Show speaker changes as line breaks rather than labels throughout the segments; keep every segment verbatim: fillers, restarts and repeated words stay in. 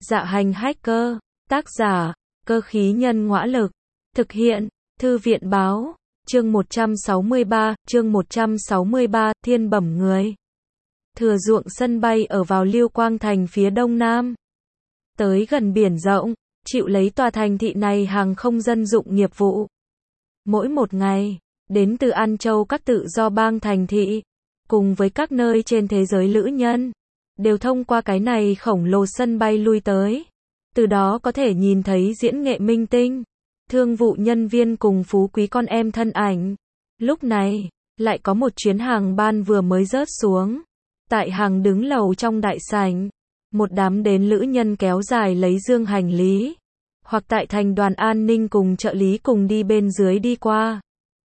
Dạ hành hacker, tác giả, cơ khí nhân ngõa lực, thực hiện, thư viện báo, chương một trăm sáu mươi ba, chương một trăm sáu mươi ba, thiên bẩm người. Thừa ruộng sân bay ở vào Liêu Quang Thành phía đông nam. Tới gần biển rộng, chịu lấy tòa thành thị này hàng không dân dụng nghiệp vụ. Mỗi một ngày, đến từ An Châu các tự do bang thành thị, cùng với các nơi trên thế giới lữ nhân, đều thông qua cái này khổng lồ sân bay lui tới. Từ đó có thể nhìn thấy diễn nghệ minh tinh, thương vụ nhân viên cùng phú quý con em thân ảnh. Lúc này, lại có một chuyến hàng ban vừa mới rớt xuống. Tại hàng đứng lầu trong đại sảnh, một đám đến lữ nhân kéo dài lấy dương hành lý. Hoặc tại thành đoàn an ninh cùng trợ lý cùng đi bên dưới đi qua.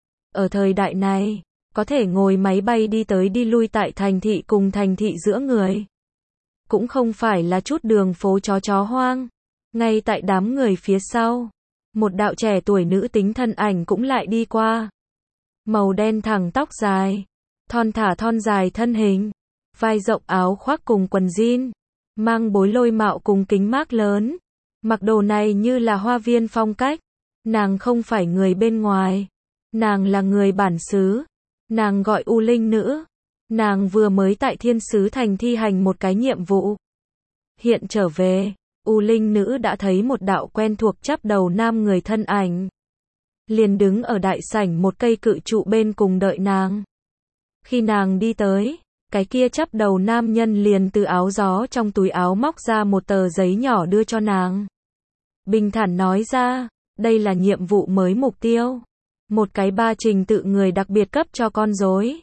Ở thời đại này, có thể ngồi máy bay đi tới đi lui tại thành thị cùng thành thị giữa người. Cũng không phải là chút đường phố chó chó hoang. Ngay tại đám người phía sau, một đạo trẻ tuổi nữ tính thân ảnh cũng lại đi qua. Màu đen thẳng tóc dài, thon thả thon dài thân hình, vai rộng áo khoác cùng quần jean, mang bối lôi mạo cùng kính mác lớn. Mặc đồ này như là hoa viên phong cách. Nàng không phải người bên ngoài. Nàng là người bản xứ. Nàng gọi U Linh Nữ. Nàng vừa mới tại Thiên Sứ Thành thi hành một cái nhiệm vụ. Hiện trở về, U Linh Nữ đã thấy một đạo quen thuộc chắp đầu nam người thân ảnh. Liền đứng ở đại sảnh một cây cự trụ bên cùng đợi nàng. Khi nàng đi tới, cái kia chắp đầu nam nhân liền từ áo gió trong túi áo móc ra một tờ giấy nhỏ đưa cho nàng. Bình thản nói ra, đây là nhiệm vụ mới mục tiêu. Một cái ba trình tự người đặc biệt cấp cho con rối.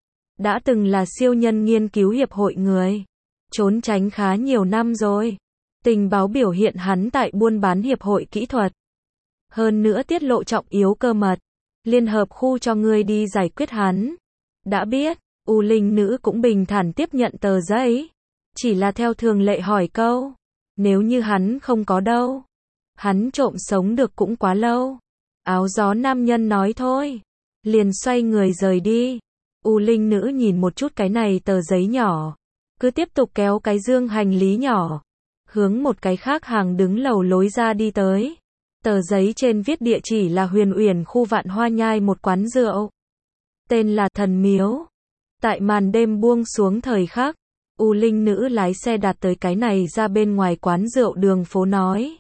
Đã từng là siêu nhân nghiên cứu hiệp hội người. Trốn tránh khá nhiều năm rồi. Tình báo biểu hiện hắn tại buôn bán hiệp hội kỹ thuật. Hơn nữa tiết lộ trọng yếu cơ mật. Liên hợp khu cho ngươi đi giải quyết hắn. Đã biết, U Linh Nữ cũng bình thản tiếp nhận tờ giấy. Chỉ là theo thường lệ hỏi câu. Nếu như hắn không có đâu. Hắn trộm sống được cũng quá lâu. Áo gió nam nhân nói thôi. Liền xoay người rời đi. U Linh Nữ nhìn một chút cái này tờ giấy nhỏ. Cứ tiếp tục kéo cái dương hành lý nhỏ. Hướng một cái khác hàng đứng lầu lối ra đi tới. Tờ giấy trên viết địa chỉ là Huyền Uyển khu Vạn Hoa Nhai một quán rượu. Tên là Thần Miếu. Tại màn đêm buông xuống thời khắc, U Linh Nữ lái xe đạt tới cái này ra bên ngoài quán rượu đường phố nói.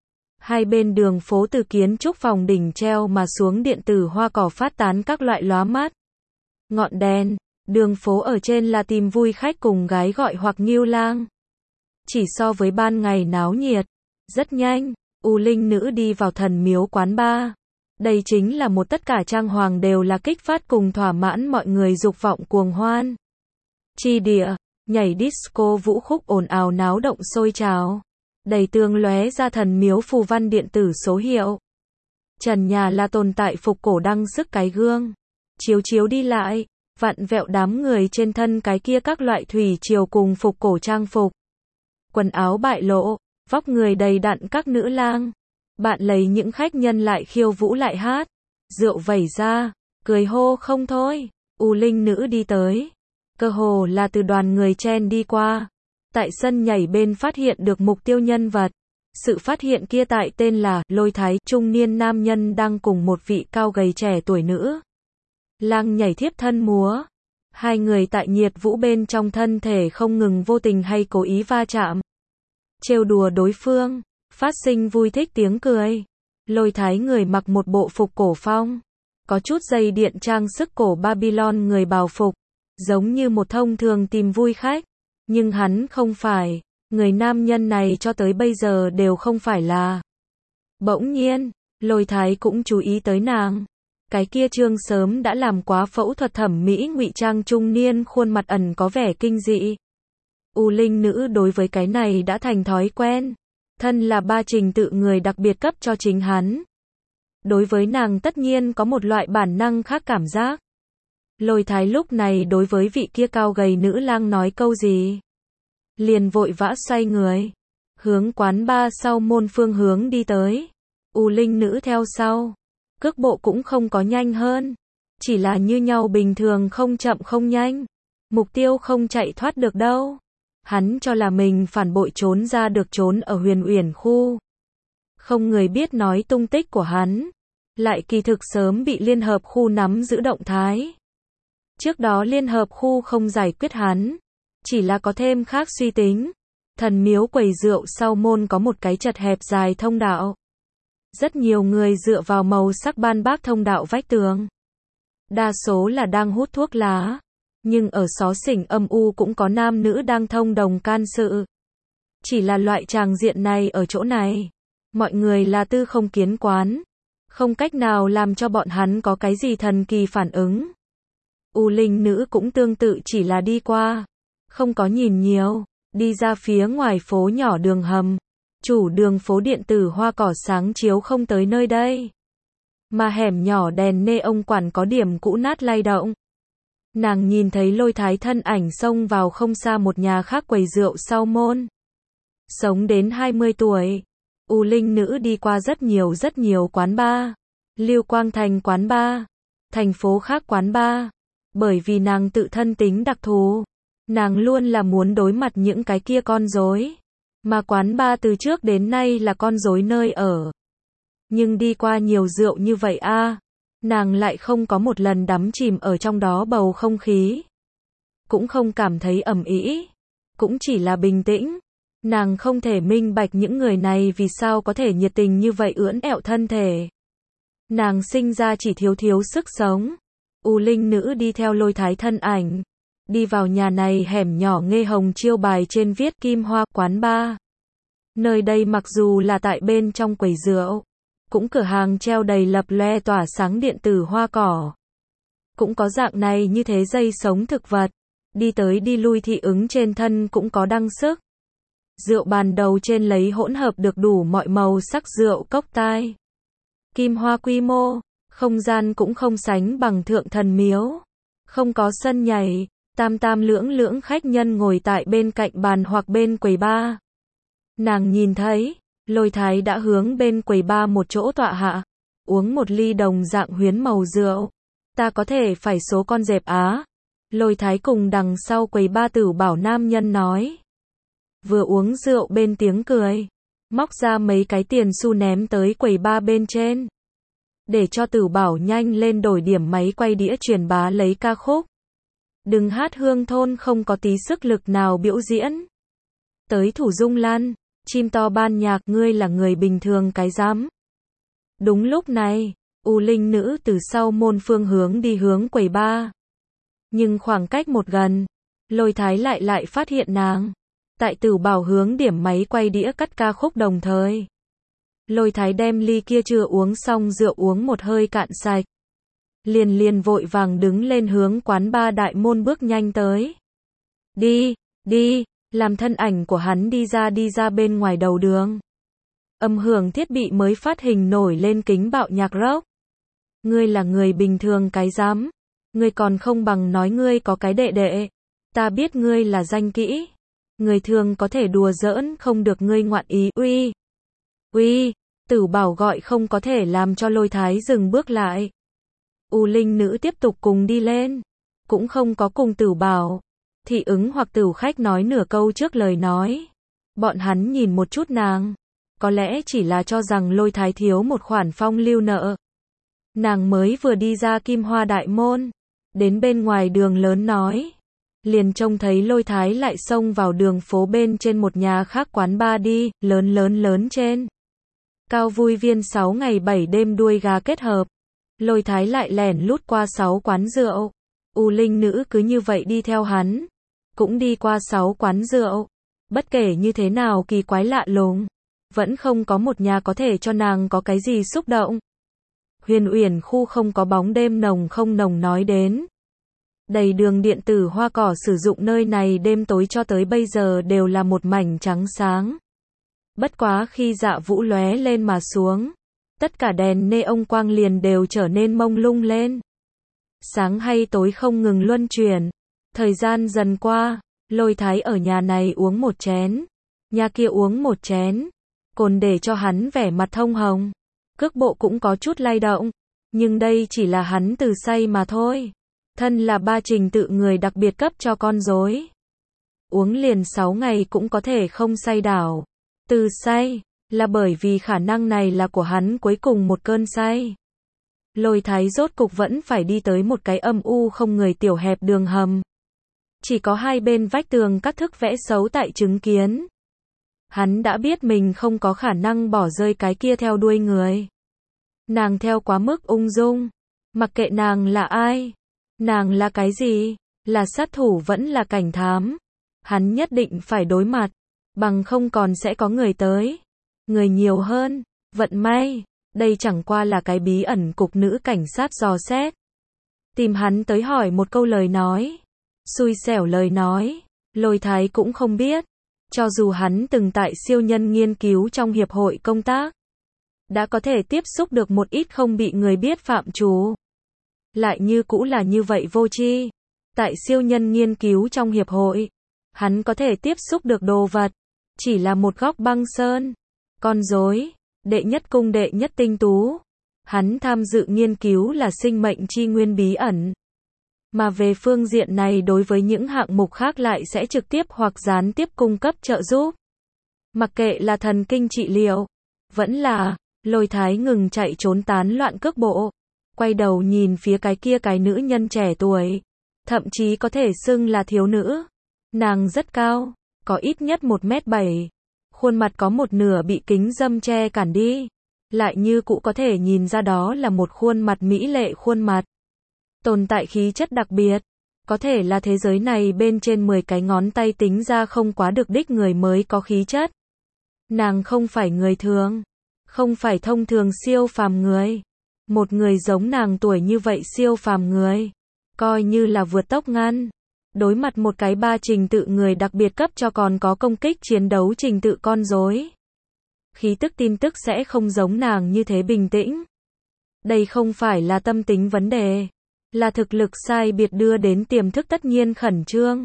Hai bên đường phố từ kiến trúc phòng đỉnh treo mà xuống điện tử hoa cỏ phát tán các loại lóa mắt. Ngọn đèn, đường phố ở trên là tìm vui khách cùng gái gọi hoặc nghiêu lang. Chỉ so với ban ngày náo nhiệt, rất nhanh, U Linh Nữ đi vào Thần Miếu quán bar. Đây chính là một tất cả trang hoàng đều là kích phát cùng thỏa mãn mọi người dục vọng cuồng hoan. Chi địa, nhảy disco vũ khúc ồn ào náo động sôi trào. Đầy tường lóe ra Thần Miếu phù văn điện tử số hiệu. Trần nhà là tồn tại phục cổ đăng sức cái gương. Chiếu chiếu đi lại, vặn vẹo đám người trên thân cái kia các loại thủy triều cùng phục cổ trang phục. Quần áo bại lộ, vóc người đầy đặn các nữ lang. Bạn lấy những khách nhân lại khiêu vũ lại hát. Rượu vẩy ra, cười hô không thôi. U Linh Nữ đi tới. Cơ hồ là từ đoàn người chen đi qua. Tại sân nhảy bên phát hiện được mục tiêu nhân vật. Sự phát hiện kia tại tên là Lôi Thái, trung niên nam nhân đang cùng một vị cao gầy trẻ tuổi nữ lang nhảy thiếp thân múa. Hai người tại nhiệt vũ bên trong thân thể không ngừng vô tình hay cố ý va chạm. Trêu đùa đối phương, phát sinh vui thích tiếng cười. Lôi Thái người mặc một bộ phục cổ phong. Có chút dây điện trang sức cổ Babylon người bào phục. Giống như một thông thường tìm vui khách. Nhưng hắn không phải. Người nam nhân này cho tới bây giờ đều không phải là. Bỗng nhiên, Lôi Thái cũng chú ý tới nàng. Cái kia trương sớm đã làm quá phẫu thuật thẩm mỹ ngụy trang trung niên khuôn mặt ẩn có vẻ kinh dị. U Linh Nữ đối với cái này đã thành thói quen. Thân là ba trình tự người đặc biệt cấp cho chính hắn. Đối với nàng tất nhiên có một loại bản năng khác cảm giác. Lôi Thái lúc này đối với vị kia cao gầy nữ lang nói câu gì. Liền vội vã xoay người. Hướng quán bar sau môn phương hướng đi tới. U Linh Nữ theo sau. Cước bộ cũng không có nhanh hơn. Chỉ là như nhau bình thường không chậm không nhanh. Mục tiêu không chạy thoát được đâu. Hắn cho là mình phản bội trốn ra được trốn ở Huyền Uyển khu. Không người biết nói tung tích của hắn. Lại kỳ thực sớm bị Liên Hợp khu nắm giữ động thái. Trước đó Liên Hợp khu không giải quyết hắn. Chỉ là có thêm khác suy tính. Thần miếu quầy rượu sau môn có một cái chật hẹp dài thông đạo. Rất nhiều người dựa vào màu sắc ban bác thông đạo vách tường. Đa số là đang hút thuốc lá. Nhưng ở xó xỉnh âm u cũng có nam nữ đang thông đồng can sự. Chỉ là loại tràng diện này ở chỗ này. Mọi người là tư không kiến quán. Không cách nào làm cho bọn hắn có cái gì thần kỳ phản ứng. U linh nữ cũng tương tự chỉ là đi qua. Không có nhìn nhiều. Đi ra phía ngoài phố nhỏ đường hầm. Chủ đường phố điện tử hoa cỏ sáng chiếu không tới nơi đây. Mà hẻm nhỏ đèn nê ông quản có điểm cũ nát lay động. Nàng nhìn thấy Lôi Thái thân ảnh xông vào không xa một nhà khác quầy rượu sau môn. Sống đến hai mươi tuổi. U linh nữ đi qua rất nhiều rất nhiều quán bar. Lưu Quang Thành quán bar. Thành phố khác quán bar. Bởi vì nàng tự thân tính đặc thù. Nàng luôn là muốn đối mặt những cái kia con rối. Mà quán bar từ trước đến nay là con rối nơi ở. Nhưng đi qua nhiều rượu như vậy a, nàng lại không có một lần đắm chìm ở trong đó bầu không khí. Cũng không cảm thấy ầm ĩ. Cũng chỉ là bình tĩnh. Nàng không thể minh bạch những người này vì sao có thể nhiệt tình như vậy ưỡn ẹo thân thể. Nàng sinh ra chỉ thiếu thiếu sức sống. U linh nữ đi theo Lôi Thái thân ảnh. Đi vào nhà này hẻm nhỏ nghe hồng chiêu bài trên viết Kim Hoa quán bar. Nơi đây mặc dù là tại bên trong quầy rượu. Cũng cửa hàng treo đầy lập loe tỏa sáng điện tử hoa cỏ. Cũng có dạng này như thế dây sống thực vật. Đi tới đi lui thị ứng trên thân cũng có đăng sức. Rượu bàn đầu trên lấy hỗn hợp được đủ mọi màu sắc rượu cốc tai. Kim Hoa quy mô, không gian cũng không sánh bằng Thượng Thần Miếu. Không có sân nhảy, tam tam lưỡng lưỡng khách nhân ngồi tại bên cạnh bàn hoặc bên quầy bar. Nàng nhìn thấy, Lôi Thái đã hướng bên quầy bar một chỗ tọa hạ, uống một ly đồng dạng huyến màu rượu. Ta có thể phải số con dẹp á. Lôi Thái cùng đằng sau quầy bar Tử Bảo nam nhân nói. Vừa uống rượu bên tiếng cười, móc ra mấy cái tiền xu ném tới quầy bar bên trên. Để cho Tử Bảo nhanh lên đổi điểm máy quay đĩa truyền bá lấy ca khúc. Đừng hát hương thôn không có tí sức lực nào biểu diễn. Tới Thủ Dung Lan, chim to ban nhạc ngươi là người bình thường cái dám. Đúng lúc này, U linh nữ từ sau môn phương hướng đi hướng quầy bar. Nhưng khoảng cách một gần, Lôi Thái lại lại phát hiện nàng. Tại Tử Bảo hướng điểm máy quay đĩa cắt ca khúc đồng thời. Lôi Thái đem ly kia chưa uống xong rượu uống một hơi cạn sạch. Liền liền vội vàng đứng lên hướng quán bar đại môn bước nhanh tới. Đi, đi, làm thân ảnh của hắn đi ra đi ra bên ngoài đầu đường. Âm hưởng thiết bị mới phát hình nổi lên kính bạo nhạc rock. Ngươi là người bình thường cái dám. Ngươi còn không bằng nói ngươi có cái đệ đệ. Ta biết ngươi là danh kỹ. Người thường có thể đùa giỡn không được ngươi ngoạn ý. Uy, uy, Tử Bảo gọi không có thể làm cho Lôi Thái dừng bước lại. U linh nữ tiếp tục cùng đi lên. Cũng không có cùng Tử Bảo. Thị ứng hoặc tử khách nói nửa câu trước lời nói. Bọn hắn nhìn một chút nàng. Có lẽ chỉ là cho rằng Lôi Thái thiếu một khoản phong lưu nợ. Nàng mới vừa đi ra Kim Hoa đại môn. Đến bên ngoài đường lớn nói. Liền trông thấy Lôi Thái lại xông vào đường phố bên trên một nhà khác quán bar đi, lớn lớn lớn trên. Cao vui viên sáu ngày bảy đêm đuôi gà kết hợp. Lôi Thái lại lẻn lút qua sáu quán rượu. U linh nữ cứ như vậy đi theo hắn. Cũng đi qua sáu quán rượu. Bất kể như thế nào kỳ quái lạ lùng. Vẫn không có một nhà có thể cho nàng có cái gì xúc động. Huyền Uyển khu không có bóng đêm nồng không nồng nói đến. Đầy đường điện tử hoa cỏ sử dụng nơi này đêm tối cho tới bây giờ đều là một mảnh trắng sáng. Bất quá khi dạ vũ lóe lên mà xuống. Tất cả đèn neon quang liền đều trở nên mông lung lên. Sáng hay tối không ngừng luân chuyển. Thời gian dần qua, Lôi Thái ở nhà này uống một chén. Nhà kia uống một chén. Cồn để cho hắn vẻ mặt thông hồng. Cước bộ cũng có chút lay động. Nhưng đây chỉ là hắn từ say mà thôi. Thân là ba trình tự người đặc biệt cấp cho con rối. uống liền sáu ngày cũng có thể không say đảo. Từ say, là bởi vì khả năng này là của hắn cuối cùng một cơn say. Lôi Thái rốt cục vẫn phải đi tới một cái âm u không người tiểu hẹp đường hầm. Chỉ có hai bên vách tường các thức vẽ xấu tại chứng kiến. Hắn đã biết mình không có khả năng bỏ rơi cái kia theo đuôi người. Nàng theo quá mức ung dung. Mặc kệ nàng là ai. Nàng là cái gì? Là sát thủ vẫn là cảnh thám. Hắn nhất định phải đối mặt. Bằng không còn sẽ có người tới. Người nhiều hơn. Vận may. Đây chẳng qua là cái bí ẩn cục nữ cảnh sát dò xét. Tìm hắn tới hỏi một câu lời nói. Xui xẻo lời nói. Lôi Thái cũng không biết. Cho dù hắn từng tại siêu nhân nghiên cứu trong hiệp hội công tác. Đã có thể tiếp xúc được một ít không bị người biết phạm trù. Lại như cũ là như vậy vô tri. Tại siêu nhân nghiên cứu trong hiệp hội. Hắn có thể tiếp xúc được đồ vật. Chỉ là một góc băng sơn. Con rối. Đệ nhất cung đệ nhất tinh tú. Hắn tham dự nghiên cứu là sinh mệnh chi nguyên bí ẩn. Mà về phương diện này đối với những hạng mục khác lại sẽ trực tiếp hoặc gián tiếp cung cấp trợ giúp. Mặc kệ là thần kinh trị liệu. Vẫn là, Lôi Thái ngừng chạy trốn tán loạn cước bộ. Quay đầu nhìn phía cái kia cái nữ nhân trẻ tuổi. Thậm chí có thể xưng là thiếu nữ. Nàng rất cao. Có ít nhất một mét bảy. Khuôn mặt có một nửa bị kính râm che cản đi. Lại như cũ có thể nhìn ra đó là một khuôn mặt mỹ lệ khuôn mặt. Tồn tại khí chất đặc biệt. Có thể là thế giới này bên trên mười cái ngón tay tính ra không quá được đích người mới có khí chất. Nàng không phải người thường. Không phải thông thường siêu phàm người. Một người giống nàng tuổi như vậy siêu phàm người. Coi như là vượt tốc ngăn. Đối mặt một cái ba trình tự người đặc biệt cấp cho còn có công kích chiến đấu trình tự con rối. Khí tức tin tức sẽ không giống nàng như thế bình tĩnh. Đây không phải là tâm tính vấn đề. Là thực lực sai biệt đưa đến tiềm thức tất nhiên khẩn trương.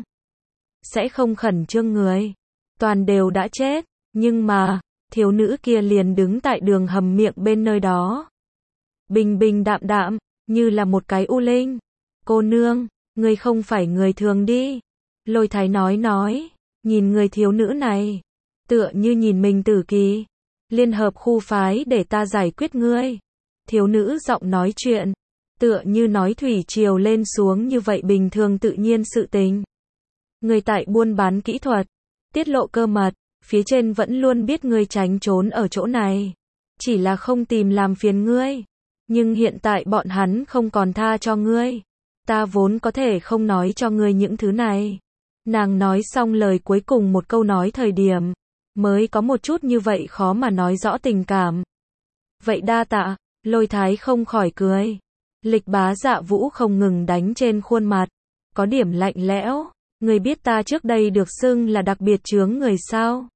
Sẽ không khẩn trương người. Toàn đều đã chết. Nhưng mà, thiếu nữ kia liền đứng tại đường hầm miệng bên nơi đó. Bình bình đạm đạm, như là một cái u linh. Cô nương, người không phải người thường đi. Lôi Thái nói nói, nhìn người thiếu nữ này. Tựa như nhìn mình tử kỳ. Liên hợp khu phái để ta giải quyết ngươi. Thiếu nữ giọng nói chuyện. Tựa như nói thủy triều lên xuống như vậy bình thường tự nhiên sự tình. Người tại buôn bán kỹ thuật. Tiết lộ cơ mật. Phía trên vẫn luôn biết ngươi tránh trốn ở chỗ này. Chỉ là không tìm làm phiền ngươi. Nhưng hiện tại bọn hắn không còn tha cho ngươi. Ta vốn có thể không nói cho ngươi những thứ này. Nàng nói xong lời cuối cùng một câu nói thời điểm. Mới có một chút như vậy khó mà nói rõ tình cảm. Vậy đa tạ, Lôi Thái không khỏi cười. Lịch Bá Dạ Vũ không ngừng đánh trên khuôn mặt. Có điểm lạnh lẽo. Người biết ta trước đây được xưng là đặc biệt chướng người sao?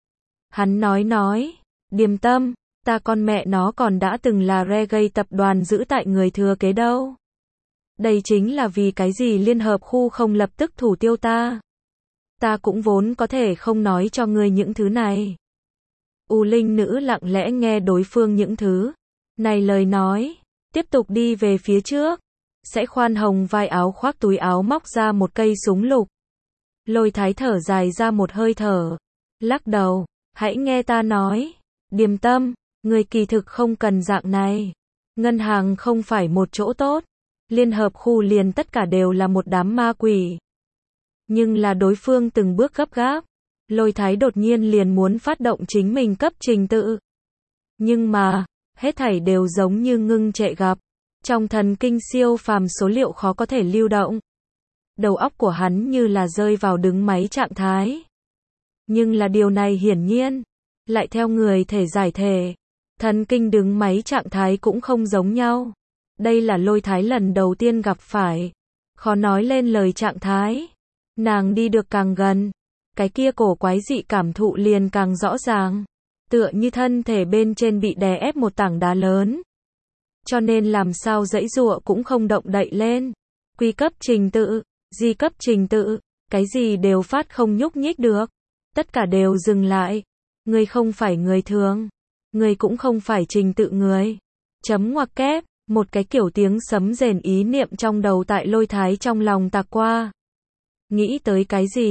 Hắn nói nói. Điềm tâm, ta con mẹ nó còn đã từng là reggae tập đoàn giữ tại người thừa kế đâu. Đây chính là vì cái gì liên hợp khu không lập tức thủ tiêu ta. Ta cũng vốn có thể không nói cho ngươi những thứ này. U linh nữ lặng lẽ nghe đối phương những thứ này lời nói. Tiếp tục đi về phía trước. Sẽ khoan hồng vai áo khoác túi áo móc ra một cây súng lục. Lôi Thái thở dài ra một hơi thở. Lắc đầu. Hãy nghe ta nói. Điềm tâm, người kỳ thực không cần dạng này. Ngân hàng không phải một chỗ tốt. Liên hợp khu liền tất cả đều là một đám ma quỷ. Nhưng là đối phương từng bước gấp gáp. Lôi Thái đột nhiên liền muốn phát động chính mình cấp trình tự. Nhưng mà, hết thảy đều giống như ngưng trệ gặp. Trong thần kinh siêu phàm số liệu khó có thể lưu động. Đầu óc của hắn như là rơi vào đứng máy trạng thái. Nhưng là điều này hiển nhiên, lại theo người thể giải thể. Thần kinh đứng máy trạng thái cũng không giống nhau. Đây là Lôi Thái lần đầu tiên gặp phải. Khó nói lên lời trạng thái. Nàng đi được càng gần. Cái kia cổ quái dị cảm thụ liền càng rõ ràng. Tựa như thân thể bên trên bị đè ép một tảng đá lớn. Cho nên làm sao dãy giụa cũng không động đậy lên. Quy cấp trình tự, di cấp trình tự, cái gì đều phát không nhúc nhích được. Tất cả đều dừng lại. Người không phải người thường. Người cũng không phải trình tự người. Chấm ngoặc kép, một cái kiểu tiếng sấm rền ý niệm trong đầu tại Lôi Thái trong lòng tạc qua. Nghĩ tới cái gì?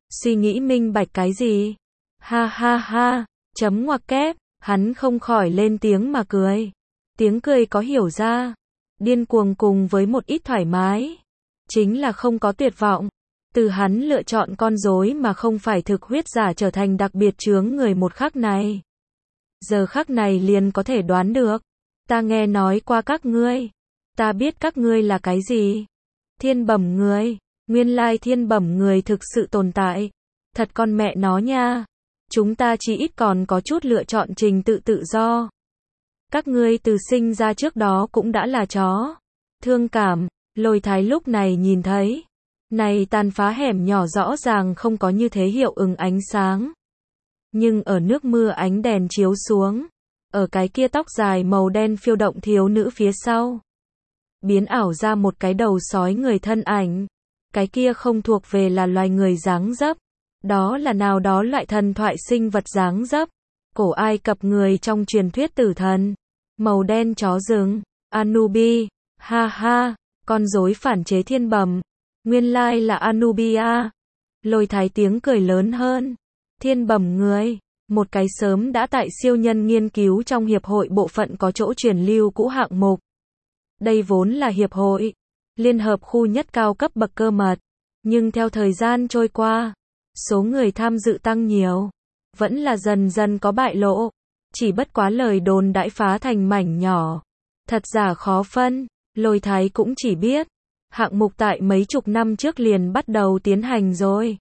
Suy nghĩ minh bạch cái gì? Ha ha ha, chấm ngoặc kép, hắn không khỏi lên tiếng mà cười. Tiếng cười có hiểu ra, điên cuồng cùng với một ít thoải mái. Chính là không có tuyệt vọng. Từ hắn lựa chọn con rối mà không phải thực huyết giả trở thành đặc biệt chướng người một khắc này. Giờ khắc này liền có thể đoán được. Ta nghe nói qua các ngươi. Ta biết các ngươi là cái gì. Thiên bẩm người. Nguyên lai thiên bẩm người thực sự tồn tại. Thật con mẹ nó nha. Chúng ta chỉ ít còn có chút lựa chọn trình tự tự do. Các ngươi từ sinh ra trước đó cũng đã là chó. Thương cảm, Lôi Thái lúc này nhìn thấy. Này tàn phá hẻm nhỏ rõ ràng không có như thế hiệu ứng ánh sáng. Nhưng ở nước mưa ánh đèn chiếu xuống. Ở cái kia tóc dài màu đen phiêu động thiếu nữ phía sau. Biến ảo ra một cái đầu sói người thân ảnh. Cái kia không thuộc về là loài người dáng dấp. Đó là nào đó loại thần thoại sinh vật dáng dấp. Cổ Ai Cập người trong truyền thuyết tử thần. Màu đen chó rừng. Anubi. Ha ha. Con rối phản chế thiên bẩm. Nguyên lai là Anubia. Lôi Thái tiếng cười lớn hơn. Thiên bẩm người. Một cái sớm đã tại siêu nhân nghiên cứu trong hiệp hội bộ phận có chỗ truyền lưu cũ hạng mục. Đây vốn là hiệp hội. Liên hợp khu nhất cao cấp bậc cơ mật. Nhưng theo thời gian trôi qua. Số người tham dự tăng nhiều. Vẫn là dần dần có bại lộ. Chỉ bất quá lời đồn đãi phá thành mảnh nhỏ. Thật giả khó phân. Lôi Thái cũng chỉ biết. Hạng mục tại mấy chục năm trước liền bắt đầu tiến hành rồi.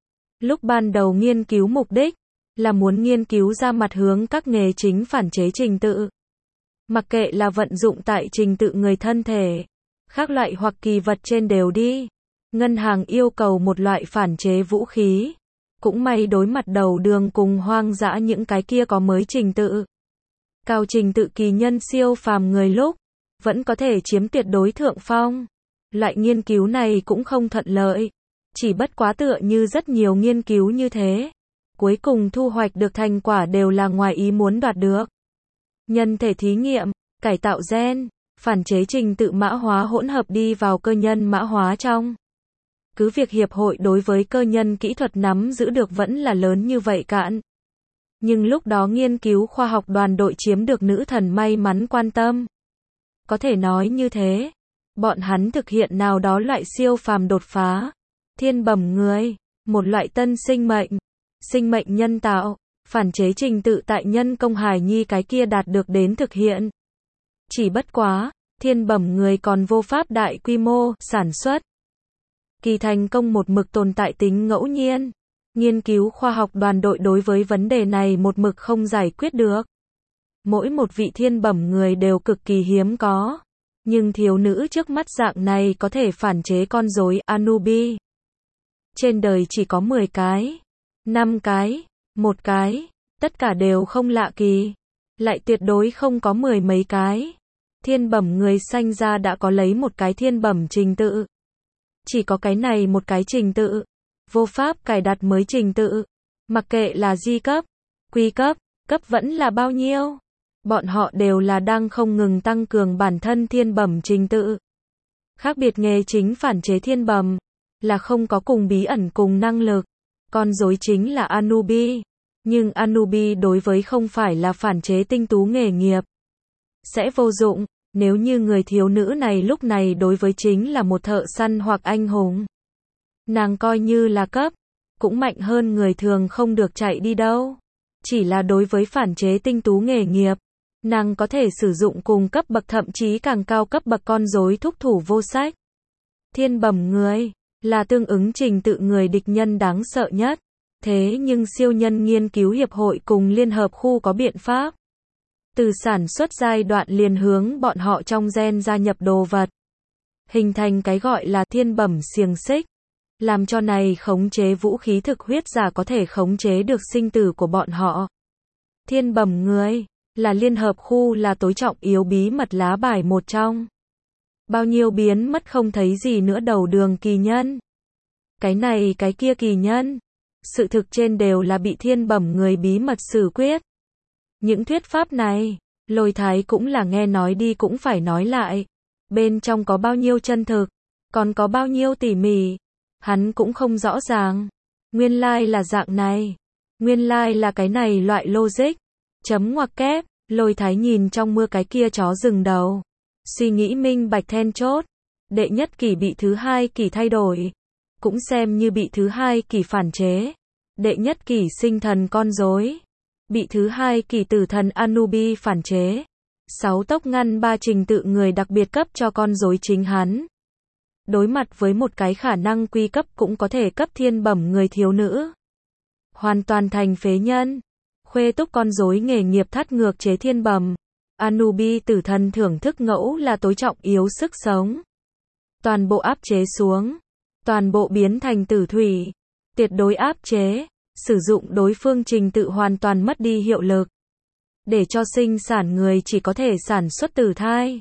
Lúc ban đầu nghiên cứu mục đích. Là muốn nghiên cứu ra mặt hướng các nghề chính phản chế trình tự. Mặc kệ là vận dụng tại trình tự người thân thể. Khác loại hoặc kỳ vật trên đều đi. Ngân hàng yêu cầu một loại phản chế vũ khí. Cũng may đối mặt đầu đường cùng hoang dã những cái kia có mới trình tự. Cao trình tự kỳ nhân siêu phàm người lúc. Vẫn có thể chiếm tuyệt đối thượng phong. Loại nghiên cứu này cũng không thuận lợi. Chỉ bất quá tựa như rất nhiều nghiên cứu như thế. Cuối cùng thu hoạch được thành quả đều là ngoài ý muốn đoạt được. Nhân thể thí nghiệm, cải tạo gen, phản chế trình tự mã hóa hỗn hợp đi vào cơ nhân mã hóa trong. Cứ việc hiệp hội đối với cơ nhân kỹ thuật nắm giữ được vẫn là lớn như vậy cạn. Nhưng lúc đó nghiên cứu khoa học đoàn đội chiếm được nữ thần may mắn quan tâm. Có thể nói như thế, bọn hắn thực hiện nào đó loại siêu phàm đột phá. Thiên bẩm người, một loại tân sinh mệnh, sinh mệnh nhân tạo, phản chế trình tự tại nhân công hài nhi cái kia đạt được đến thực hiện. Chỉ bất quá, thiên bẩm người còn vô pháp đại quy mô, sản xuất. Kỳ thành công một mực tồn tại tính ngẫu nhiên. Nghiên cứu khoa học đoàn đội đối với vấn đề này một mực không giải quyết được. Mỗi một vị thiên bẩm người đều cực kỳ hiếm có. Nhưng thiếu nữ trước mắt dạng này có thể phản chế con rối Anubi. Trên đời chỉ có mười cái, năm cái, một cái, tất cả đều không lạ kỳ. Lại tuyệt đối không có mười mấy cái. Thiên bẩm người sanh ra đã có lấy một cái thiên bẩm trình tự. Chỉ có cái này một cái trình tự. Vô pháp cài đặt mới trình tự. Mặc kệ là G cấp, Q cấp, cấp vẫn là bao nhiêu. Bọn họ đều là đang không ngừng tăng cường bản thân thiên bẩm trình tự. Khác biệt nghề chính phản chế thiên bẩm là không có cùng bí ẩn cùng năng lực. Con rối chính là Anubi. Nhưng Anubi đối với không phải là phản chế tinh tú nghề nghiệp. Sẽ vô dụng, nếu như người thiếu nữ này lúc này đối với chính là một thợ săn hoặc anh hùng. Nàng coi như là cấp, cũng mạnh hơn người thường không được chạy đi đâu. Chỉ là đối với phản chế tinh tú nghề nghiệp, nàng có thể sử dụng cùng cấp bậc thậm chí càng cao cấp bậc con rối thúc thủ vô sách. Thiên bẩm người, là tương ứng trình tự người địch nhân đáng sợ nhất. Thế nhưng siêu nhân nghiên cứu hiệp hội cùng liên hợp khu có biện pháp. Từ sản xuất giai đoạn liền hướng bọn họ trong gen gia nhập đồ vật. Hình thành cái gọi là thiên bẩm xiềng xích. Làm cho này khống chế vũ khí thực huyết giả có thể khống chế được sinh tử của bọn họ. Thiên bẩm người, là liên hợp khu là tối trọng yếu bí mật lá bài một trong. Bao nhiêu biến mất không thấy gì nữa đầu đường kỳ nhân. Cái này cái kia kỳ nhân. Sự thực trên đều là bị thiên bẩm người bí mật xử quyết. Những thuyết pháp này, Lôi Thái cũng là nghe nói đi cũng phải nói lại. Bên trong có bao nhiêu chân thực, còn có bao nhiêu tỉ mỉ, hắn cũng không rõ ràng. Nguyên lai là dạng này. Nguyên lai là cái này loại logic. Chấm ngoặc kép, Lôi Thái nhìn trong mưa cái kia chó rừng đầu. Suy nghĩ minh bạch then chốt. Đệ nhất kỷ bị thứ hai kỷ thay đổi. Cũng xem như bị thứ hai kỷ phản chế. Đệ nhất kỷ sinh thần con rối. Bị thứ hai kỷ tử thần Anubi phản chế. Sáu tốc ngăn ba trình tự người đặc biệt cấp cho con rối chính hắn. Đối mặt với một cái khả năng quy cấp cũng có thể cấp thiên bẩm người thiếu nữ. Hoàn toàn thành phế nhân. Khuê túc con rối nghề nghiệp thắt ngược chế thiên bẩm. Anubi tử thần thưởng thức ngẫu là tối trọng yếu sức sống. Toàn bộ áp chế xuống. Toàn bộ biến thành tử thủy. Tuyệt đối áp chế. Sử dụng đối phương trình tự hoàn toàn mất đi hiệu lực. Để cho sinh sản người chỉ có thể sản xuất tử thai.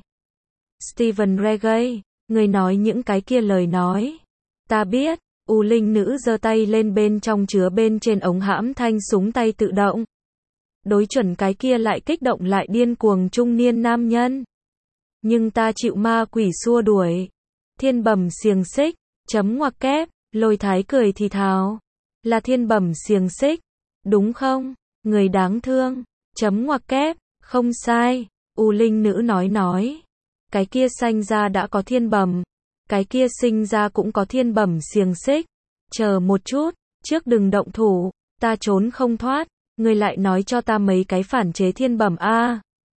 Steven Reggie, người nói những cái kia lời nói. Ta biết, U Linh nữ giơ tay lên bên trong chứa bên trên ống hãm thanh súng tay tự động. Đối chuẩn cái kia lại kích động lại điên cuồng trung niên nam nhân. Nhưng ta chịu ma quỷ xua đuổi. Thiên bẩm xiềng xích, chấm ngoặc kép, Lôi Thái cười thì thào. Là thiên bẩm xiềng xích, đúng không? Người đáng thương, chấm ngoặc kép, không sai. U Linh nữ nói nói. Cái kia sanh ra đã có thiên bẩm. Cái kia sinh ra cũng có thiên bẩm xiềng xích. Chờ một chút, trước đừng động thủ, ta trốn không thoát. Người lại nói cho ta mấy cái phản chế thiên bẩm a.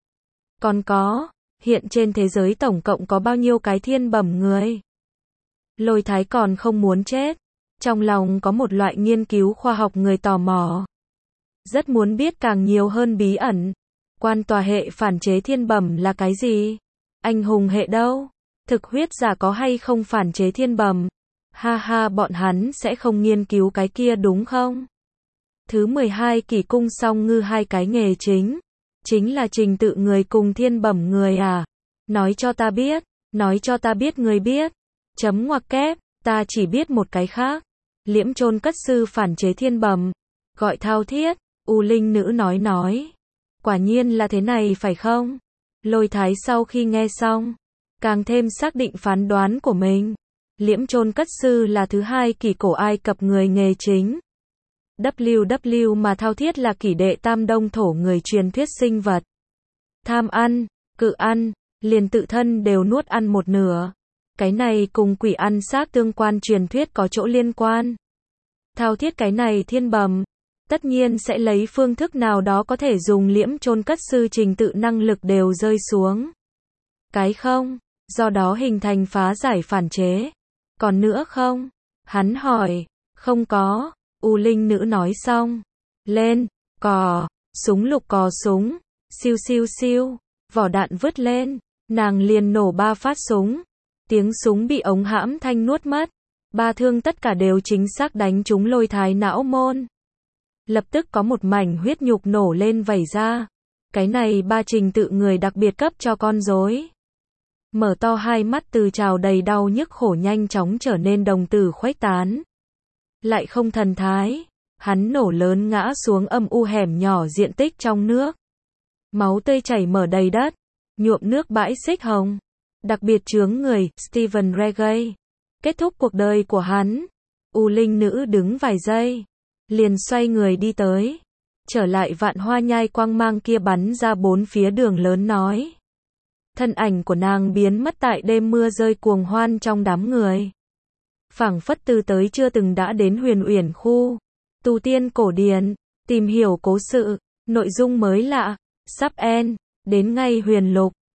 Còn có, hiện trên thế giới tổng cộng có bao nhiêu cái thiên bẩm người? Lôi Thái còn không muốn chết. Trong lòng có một loại nghiên cứu khoa học người tò mò. Rất muốn biết càng nhiều hơn bí ẩn. Quan tòa hệ phản chế thiên bẩm là cái gì? Anh hùng hệ đâu? Thực huyết giả có hay không phản chế thiên bẩm? Ha ha, bọn hắn sẽ không nghiên cứu cái kia đúng không? Thứ mười hai kỷ cung song ngư hai cái nghề chính. Chính là trình tự người cùng thiên bẩm người à? Nói cho ta biết, nói cho ta biết người biết. Chấm ngoặc kép, ta chỉ biết một cái khác. Liễm chôn cất sư phản chế thiên bẩm. Gọi thao thiết, U Linh nữ nói nói. Quả nhiên là thế này phải không? Lôi Thái sau khi nghe xong, càng thêm xác định phán đoán của mình. Liễm chôn cất sư là thứ hai kỷ cổ Ai Cập người nghề chính. vê kép vê mà thao thiết là kỷ đệ tam đông thổ người truyền thuyết sinh vật. Tham ăn, cự ăn, liền tự thân đều nuốt ăn một nửa. Cái này cùng quỷ ăn xác tương quan truyền thuyết có chỗ liên quan. Thao thiết cái này thiên bẩm, tất nhiên sẽ lấy phương thức nào đó có thể dùng liễm chôn cất sư trình tự năng lực đều rơi xuống. Cái không, do đó hình thành phá giải phản chế. Còn nữa không? Hắn hỏi. Không có. U Linh nữ nói xong. Lên, cò, súng lục cò súng. Siêu siêu siêu. Vỏ đạn vứt lên. Nàng liền nổ ba phát súng. Tiếng súng bị ống hãm thanh nuốt mất. Ba thương tất cả đều chính xác đánh trúng Lôi Thái não môn. Lập tức có một mảnh huyết nhục nổ lên vẩy ra. Cái này ba trình tự người đặc biệt cấp cho con rối. Mở to hai mắt từ trào đầy đau nhức khổ nhanh chóng trở nên đồng tử khuếch tán. Lại không thần thái. Hắn nổ lớn ngã xuống âm u hẻm nhỏ diện tích trong nước. Máu tươi chảy mở đầy đất. Nhuộm nước bãi xích hồng. Đặc biệt chướng người, Steven Reggie. Kết thúc cuộc đời của hắn. U Linh nữ đứng vài giây. Liền xoay người đi tới. Trở lại vạn hoa nhai quang mang kia bắn ra bốn phía đường lớn nói. Thân ảnh của nàng biến mất tại đêm mưa rơi cuồng hoan trong đám người. Phảng phất từ tới chưa từng đã đến Huyền Uyển khu. Tu tiên cổ điển. Tìm hiểu cố sự. Nội dung mới lạ. Sắp end. Đến ngay huyền lục.